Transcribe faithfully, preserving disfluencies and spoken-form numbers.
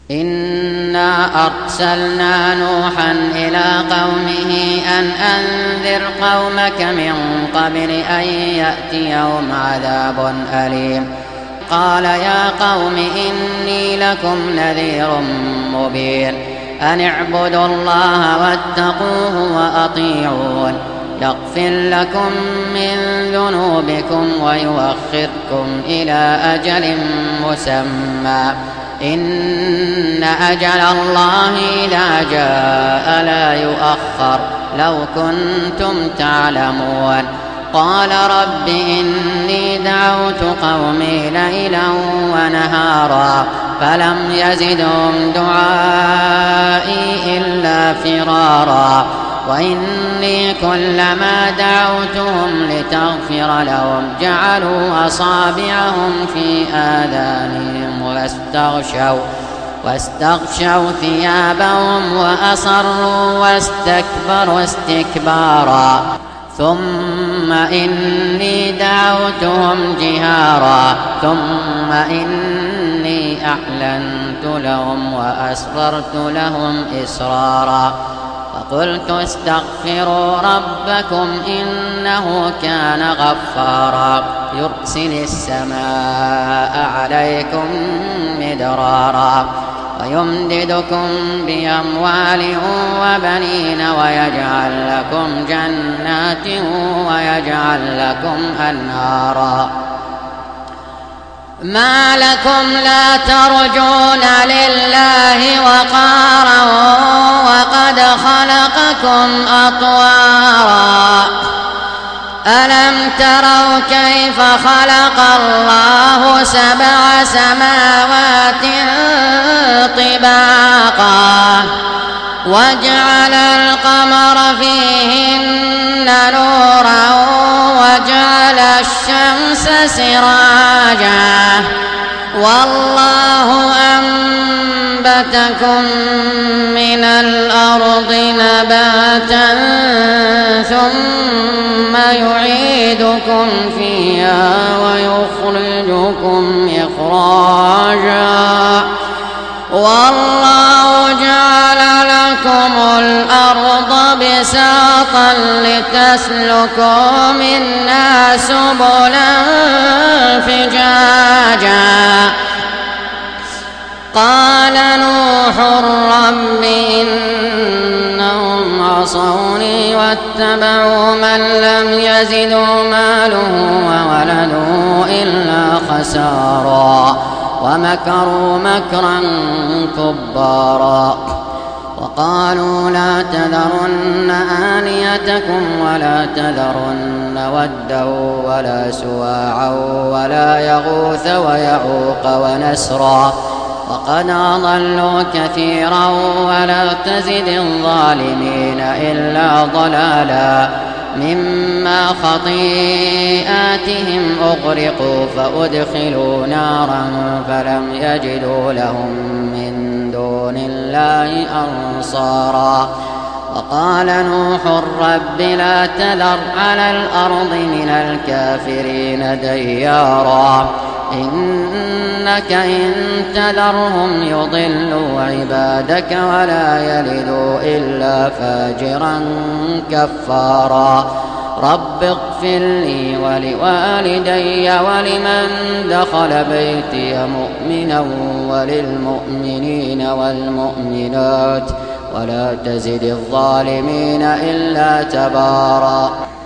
إنا أرسلنا نوحا إلى قومه أن أنذر قومك من قبل أن يأتيهم عذاب أليم. قال يا قوم إني لكم نذير مبين أن اعبدوا الله واتقوه وأطيعون يغفر لكم من ذنوبكم ويؤخركم إلى أجل مسمى إن أجل الله إذا جاء لا يؤخر لو كنتم تعلمون. قال رب إني دعوت قومي ليلا ونهارا فلم يزدهم دعائي إلا فرارا وإني كلما دعوتهم لتغفر لهم جعلوا أصابعهم في آذانهم واستغشوا واستغشوا ثيابهم وأصروا واستكبروا استكبارا ثم إني دعوتهم جهارا ثم إني أعلنت لهم وأسررت لهم إسرارا فقلت استغفروا ربكم إنه كان غفارا يرسل السماء عليكم مدرارا ويمددكم بأموال وبنين ويجعل لكم جنات ويجعل لكم أنهارا. ما لكم لا ترجون لله وقارا وقد خلقكم أطوارا ألم تروا كيف خلق الله سبع سماوات طباقا وجعل القمر فيهن نورا وجعل الشمس سراجا والله أنبتكم من الأرض نباتا ثم يعيدكم فيها ويخرجكم إخراجا والله جعل لكم الأرض بساطا لتسلكوا منها سبلا فجاجا. قال نوح رب إنهم عصوني واتبعوا من لم يزدوا ماله وولده إلا خسارا ومكروا مكرا كبارا. وقالوا لا تذرن آلهتكم ولا تذرن ودا ولا سواعا ولا يغوث ويعوق ونسرا وقد أضلوا كثيرا ولا تزد الظالمين إلا ضلالا مما خطيئاتهم أغرقوا فأدخلوا نارا فلم يجدوا لهم من دون الله أنصارا. وقال نوح رب لا تذر على الأرض من الكافرين ديارا إنك إن تذرهم يضلوا عبادك ولا يلدوا إلا فاجرا كفارا. رب اغفر لي ولوالدي ولمن دخل بيتي مؤمنا وللمؤمنين والمؤمنات ولا تزد الظالمين إلا تبارا.